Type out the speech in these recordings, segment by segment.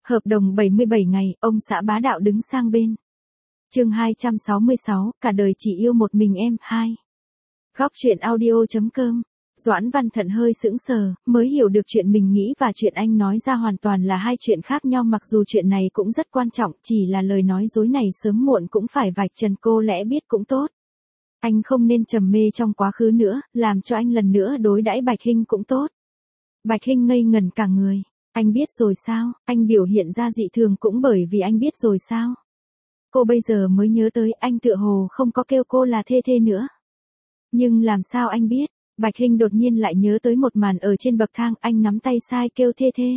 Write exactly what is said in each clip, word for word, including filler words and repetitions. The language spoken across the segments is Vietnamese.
Hợp đồng bảy mươi bảy ngày, ông xã bá đạo đứng sang bên. Chương hai trăm sáu mươi sáu, cả đời chỉ yêu một mình em, hai. Góc truyện audio.com. Doãn Văn Thận hơi sững sờ, mới hiểu được chuyện mình nghĩ và chuyện anh nói ra hoàn toàn là hai chuyện khác nhau, mặc dù chuyện này cũng rất quan trọng, chỉ là lời nói dối này sớm muộn cũng phải vạch trần, cô lẽ biết cũng tốt. Anh không nên trầm mê trong quá khứ nữa, làm cho anh lần nữa đối đãi Bạch Hinh cũng tốt. Bạch Hinh ngây ngẩn cả người. Anh biết rồi sao? Anh biểu hiện ra dị thường cũng bởi vì anh biết rồi sao? Cô bây giờ mới nhớ tới anh tựa hồ không có kêu cô là Thê Thê nữa. Nhưng làm sao anh biết? Bạch Hinh đột nhiên lại nhớ tới một màn ở trên bậc thang, anh nắm tay sai kêu Thê Thê.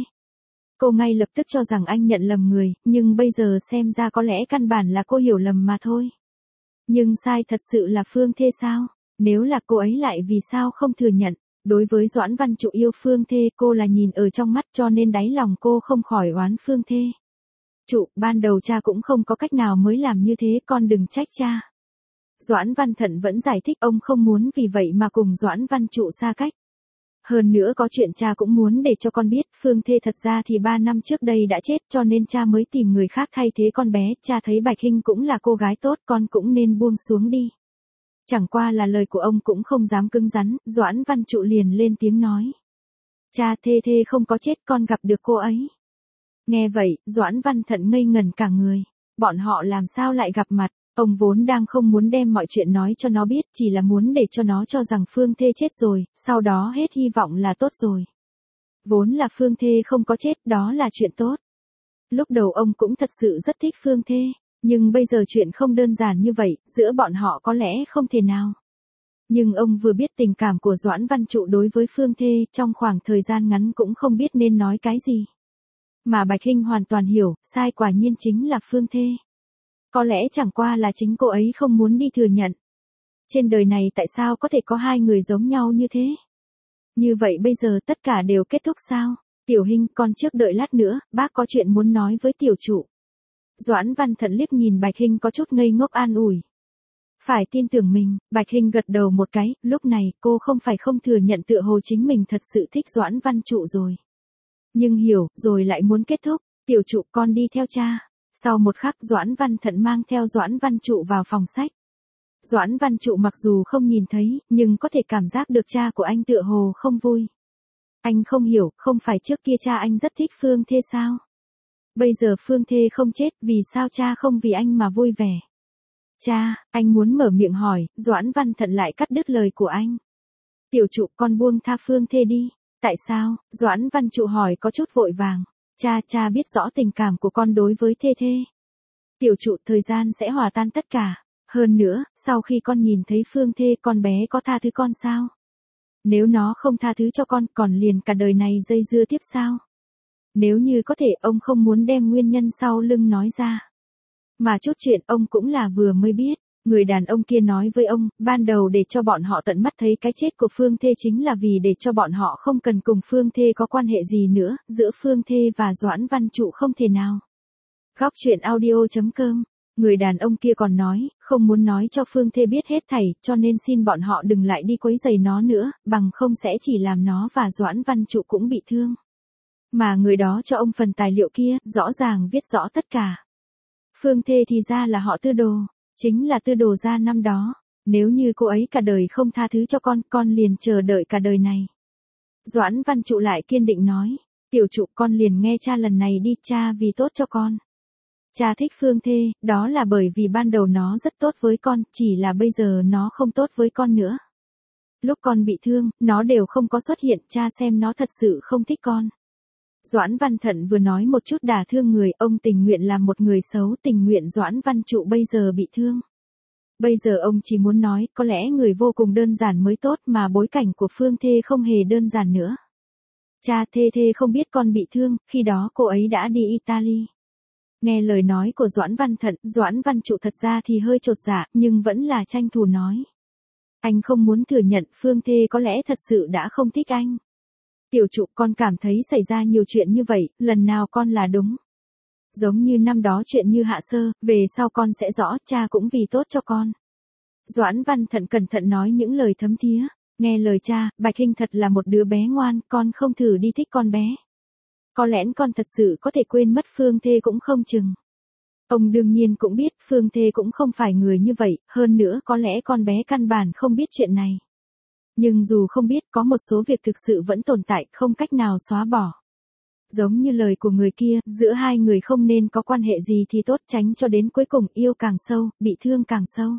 Cô ngay lập tức cho rằng anh nhận lầm người, nhưng bây giờ xem ra có lẽ căn bản là cô hiểu lầm mà thôi. Nhưng sai thật sự là Phương Thê sao? Nếu là cô ấy lại vì sao không thừa nhận? Đối với Doãn Văn Trụ yêu Phương Thê, cô là nhìn ở trong mắt, cho nên đáy lòng cô không khỏi oán Phương Thê. Trụ, ban đầu cha cũng không có cách nào mới làm như thế, con đừng trách cha. Doãn Văn Thận vẫn giải thích ông không muốn vì vậy mà cùng Doãn Văn Trụ xa cách. Hơn nữa có chuyện cha cũng muốn để cho con biết, Phương Thê thật ra thì ba năm trước đây đã chết, cho nên cha mới tìm người khác thay thế con bé, cha thấy Bạch Hinh cũng là cô gái tốt, con cũng nên buông xuống đi. Chẳng qua là lời của ông cũng không dám cứng rắn, Doãn Văn Trụ liền lên tiếng nói. Cha, Thê Thê không có chết, con gặp được cô ấy. Nghe vậy, Doãn Văn Thận ngây ngẩn cả người. Bọn họ làm sao lại gặp mặt? Ông vốn đang không muốn đem mọi chuyện nói cho nó biết, chỉ là muốn để cho nó cho rằng Phương Thê chết rồi, sau đó hết hy vọng là tốt rồi. Vốn là Phương Thê không có chết, đó là chuyện tốt. Lúc đầu ông cũng thật sự rất thích Phương Thê, nhưng bây giờ chuyện không đơn giản như vậy, giữa bọn họ có lẽ không thể nào. Nhưng ông vừa biết tình cảm của Doãn Văn Trụ đối với Phương Thê, trong khoảng thời gian ngắn cũng không biết nên nói cái gì. Mà Bạch Hinh hoàn toàn hiểu, sai quả nhiên chính là Phương Thê. Có lẽ chẳng qua là chính cô ấy không muốn đi thừa nhận. Trên đời này tại sao có thể có hai người giống nhau như thế? Như vậy bây giờ tất cả đều kết thúc sao? Tiểu Hinh, con trước đợi lát nữa, bác có chuyện muốn nói với tiểu trụ. Doãn Văn Thận liếc nhìn Bạch Hinh có chút ngây ngốc an ủi. Phải tin tưởng mình, Bạch Hinh gật đầu một cái, lúc này cô không phải không thừa nhận tựa hồ chính mình thật sự thích Doãn Văn Trụ rồi. Nhưng hiểu, rồi lại muốn kết thúc, tiểu trụ con đi theo cha. Sau một khắc Doãn Văn Thận mang theo Doãn Văn Trụ vào phòng sách. Doãn Văn Trụ mặc dù không nhìn thấy, nhưng có thể cảm giác được cha của anh tựa hồ không vui. Anh không hiểu, không phải trước kia cha anh rất thích Phương Thê sao? Bây giờ Phương Thê không chết, vì sao cha không vì anh mà vui vẻ? Cha, anh muốn mở miệng hỏi, Doãn Văn Thận lại cắt đứt lời của anh. Tiểu trụ, con buông tha Phương Thê đi. Tại sao? Doãn Văn Trụ hỏi có chút vội vàng. Cha, cha biết rõ tình cảm của con đối với Thê Thê. Tiểu trụ, thời gian sẽ hòa tan tất cả. Hơn nữa, sau khi con nhìn thấy Phương Thê, con bé có tha thứ con sao? Nếu nó không tha thứ cho con, còn liền cả đời này dây dưa tiếp sao? Nếu như có thể, ông không muốn đem nguyên nhân sau lưng nói ra. Mà chút chuyện ông cũng là vừa mới biết. Người đàn ông kia nói với ông, ban đầu để cho bọn họ tận mắt thấy cái chết của Phương Thê chính là vì để cho bọn họ không cần cùng Phương Thê có quan hệ gì nữa, giữa Phương Thê và Doãn Văn Trụ không thể nào. Góc truyện audio.com. Người đàn ông kia còn nói, không muốn nói cho Phương Thê biết hết thảy, cho nên xin bọn họ đừng lại đi quấy rầy nó nữa, bằng không sẽ chỉ làm nó và Doãn Văn Trụ cũng bị thương. Mà người đó cho ông phần tài liệu kia, rõ ràng viết rõ tất cả. Phương Thê thì ra là họ Tư Đồ. Chính là Tư Đồ gia năm đó, nếu như cô ấy cả đời không tha thứ cho con, con liền chờ đợi cả đời này. Doãn Văn Trụ lại kiên định nói, tiểu trụ con liền nghe cha lần này đi, cha vì tốt cho con. Cha thích Phương Thê, đó là bởi vì ban đầu nó rất tốt với con, chỉ là bây giờ nó không tốt với con nữa. Lúc con bị thương, nó đều không có xuất hiện, cha xem nó thật sự không thích con. Doãn Văn Thận vừa nói một chút đả thương người, ông tình nguyện làm một người xấu, tình nguyện Doãn Văn Trụ bây giờ bị thương. Bây giờ ông chỉ muốn nói, có lẽ người vô cùng đơn giản mới tốt, mà bối cảnh của Phương Thê không hề đơn giản nữa. Cha, Thê Thê không biết con bị thương, khi đó cô ấy đã đi Italy. Nghe lời nói của Doãn Văn Thận, Doãn Văn Trụ thật ra thì hơi chột dạ, nhưng vẫn là tranh thủ nói. Anh không muốn thừa nhận Phương Thê có lẽ thật sự đã không thích anh. Tiểu trụ, con cảm thấy xảy ra nhiều chuyện như vậy, lần nào con là đúng. Giống như năm đó chuyện như Hạ Sơ, về sau con sẽ rõ, cha cũng vì tốt cho con. Doãn Văn Thận cẩn thận nói những lời thấm thía, nghe lời cha, Bạch Hinh thật là một đứa bé ngoan, con không thử đi thích con bé. Có lẽ con thật sự có thể quên mất Phương Thê cũng không chừng. Ông đương nhiên cũng biết Phương Thê cũng không phải người như vậy, hơn nữa có lẽ con bé căn bản không biết chuyện này. Nhưng dù không biết, có một số việc thực sự vẫn tồn tại, không cách nào xóa bỏ. Giống như lời của người kia, giữa hai người không nên có quan hệ gì thì tốt, tránh cho đến cuối cùng yêu càng sâu, bị thương càng sâu.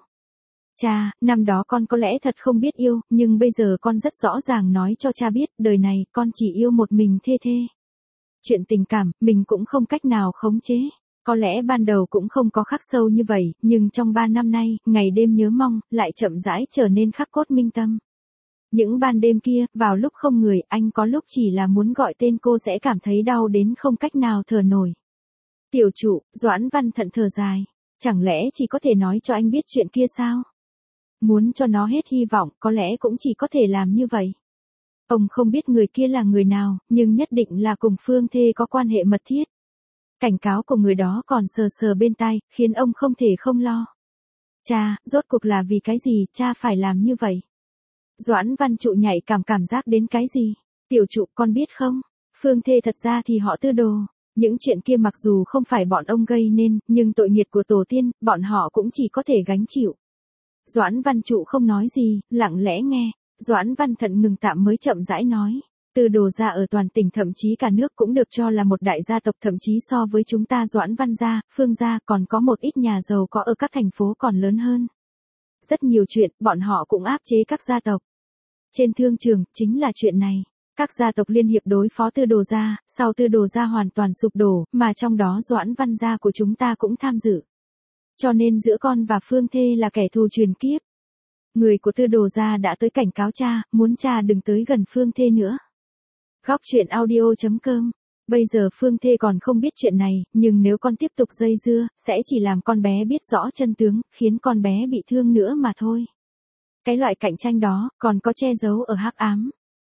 Cha, năm đó con có lẽ thật không biết yêu, nhưng bây giờ con rất rõ ràng nói cho cha biết, đời này con chỉ yêu một mình Thê Thê. Chuyện tình cảm, mình cũng không cách nào khống chế. Có lẽ ban đầu cũng không có khắc sâu như vậy, nhưng trong ba năm nay, ngày đêm nhớ mong, lại chậm rãi trở nên khắc cốt minh tâm. Những ban đêm kia, vào lúc không người, anh có lúc chỉ là muốn gọi tên cô sẽ cảm thấy đau đến không cách nào thở nổi. Tiểu trụ, Doãn Văn Thận thở dài. Chẳng lẽ chỉ có thể nói cho anh biết chuyện kia sao? Muốn cho nó hết hy vọng, có lẽ cũng chỉ có thể làm như vậy. Ông không biết người kia là người nào, nhưng nhất định là cùng Phương Thê có quan hệ mật thiết. Cảnh cáo của người đó còn sờ sờ bên tai, khiến ông không thể không lo. Cha, rốt cuộc là vì cái gì, cha phải làm như vậy? Doãn Văn Trụ nhạy cảm cảm giác đến cái gì? Tiểu trụ, con biết không? Phương Thê thật ra thì họ Tư Đồ. Những chuyện kia mặc dù không phải bọn ông gây nên, nhưng tội nghiệp của tổ tiên, bọn họ cũng chỉ có thể gánh chịu. Doãn Văn Trụ không nói gì, lặng lẽ nghe. Doãn Văn Thận ngừng tạm mới chậm rãi nói. Tư Đồ gia ở toàn tỉnh thậm chí cả nước cũng được cho là một đại gia tộc, thậm chí so với chúng ta Doãn Văn gia, Phương gia còn có một ít nhà giàu có ở các thành phố còn lớn hơn. Rất nhiều chuyện, bọn họ cũng áp chế các gia tộc. Trên thương trường, chính là chuyện này. Các gia tộc liên hiệp đối phó Tư Đồ gia, sau Tư Đồ gia hoàn toàn sụp đổ, mà trong đó Doãn Văn gia của chúng ta cũng tham dự. Cho nên giữa con và Phương Thê là kẻ thù truyền kiếp. Người của Tư Đồ gia đã tới cảnh cáo cha, muốn cha đừng tới gần Phương Thê nữa. Góc truyện audio chấm com. Bây giờ Phương Thê còn không biết chuyện này, nhưng nếu con tiếp tục dây dưa, sẽ chỉ làm con bé biết rõ chân tướng, khiến con bé bị thương nữa mà thôi. Cái loại cạnh tranh đó, còn có che giấu ở hắc ám.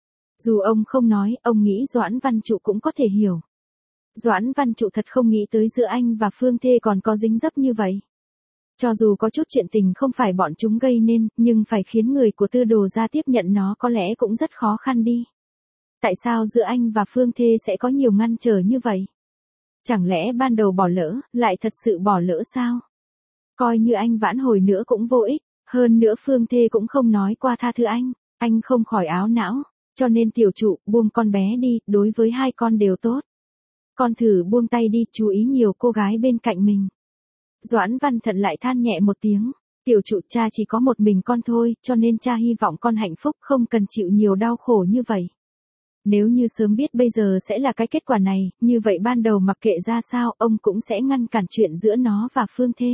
Dù ông không nói, ông nghĩ Doãn Văn Trụ cũng có thể hiểu. Doãn Văn Trụ thật không nghĩ tới giữa anh và Phương Thê còn có dính dấp như vậy. Cho dù có chút chuyện tình không phải bọn chúng gây nên, nhưng phải khiến người của Tư Đồ gia tiếp nhận nó có lẽ cũng rất khó khăn đi. Tại sao giữa anh và Phương Thê sẽ có nhiều ngăn trở như vậy? Chẳng lẽ ban đầu bỏ lỡ, lại thật sự bỏ lỡ sao? Coi như anh vãn hồi nữa cũng vô ích, hơn nữa Phương Thê cũng không nói qua tha thứ anh, anh không khỏi áo não, cho nên tiểu trụ, buông con bé đi, đối với hai con đều tốt. Con thử buông tay đi, chú ý nhiều cô gái bên cạnh mình. Doãn Văn Thận lại than nhẹ một tiếng, tiểu trụ, cha chỉ có một mình con thôi, cho nên cha hy vọng con hạnh phúc, không cần chịu nhiều đau khổ như vậy. Nếu như sớm biết bây giờ sẽ là cái kết quả này, như vậy ban đầu mặc kệ ra sao, ông cũng sẽ ngăn cản chuyện giữa nó và Phương Thê.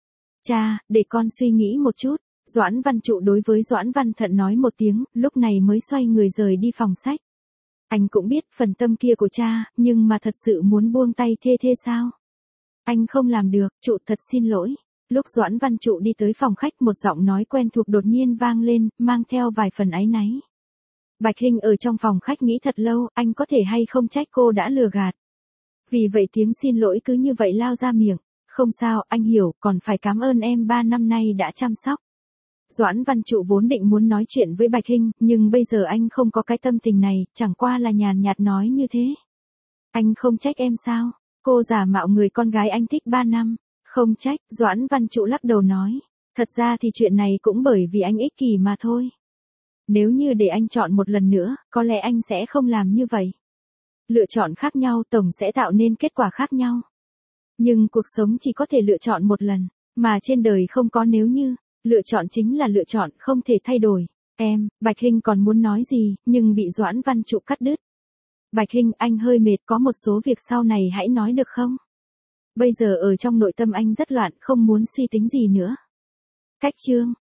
Cha, để con suy nghĩ một chút. Doãn Văn Trụ đối với Doãn Văn Thận nói một tiếng, lúc này mới xoay người rời đi phòng sách. Anh cũng biết phần tâm kia của cha, nhưng mà thật sự muốn buông tay Thê Thê sao? Anh không làm được, Trụ thật xin lỗi. Lúc Doãn Văn Trụ đi tới phòng khách, một giọng nói quen thuộc đột nhiên vang lên, mang theo vài phần áy náy. Bạch Hinh ở trong phòng khách nghĩ thật lâu, anh có thể hay không trách cô đã lừa gạt. Vì vậy tiếng xin lỗi cứ như vậy lao ra miệng. Không sao, anh hiểu, còn phải cảm ơn em ba năm nay đã chăm sóc. Doãn Văn Trụ vốn định muốn nói chuyện với Bạch Hinh, nhưng bây giờ anh không có cái tâm tình này, chẳng qua là nhàn nhạt nói như thế. Anh không trách em sao? Cô giả mạo người con gái anh thích ba năm. Không trách, Doãn Văn Trụ lắc đầu nói. Thật ra thì chuyện này cũng bởi vì anh ích kỷ mà thôi. Nếu như để anh chọn một lần nữa, có lẽ anh sẽ không làm như vậy. Lựa chọn khác nhau tổng sẽ tạo nên kết quả khác nhau. Nhưng cuộc sống chỉ có thể lựa chọn một lần, mà trên đời không có nếu như, lựa chọn chính là lựa chọn, không thể thay đổi. Em, Bạch Hinh còn muốn nói gì, nhưng bị Doãn Văn Trụ cắt đứt. Bạch Hinh, anh hơi mệt, có một số việc sau này hãy nói được không? Bây giờ ở trong nội tâm anh rất loạn, không muốn suy tính gì nữa. Cách chương.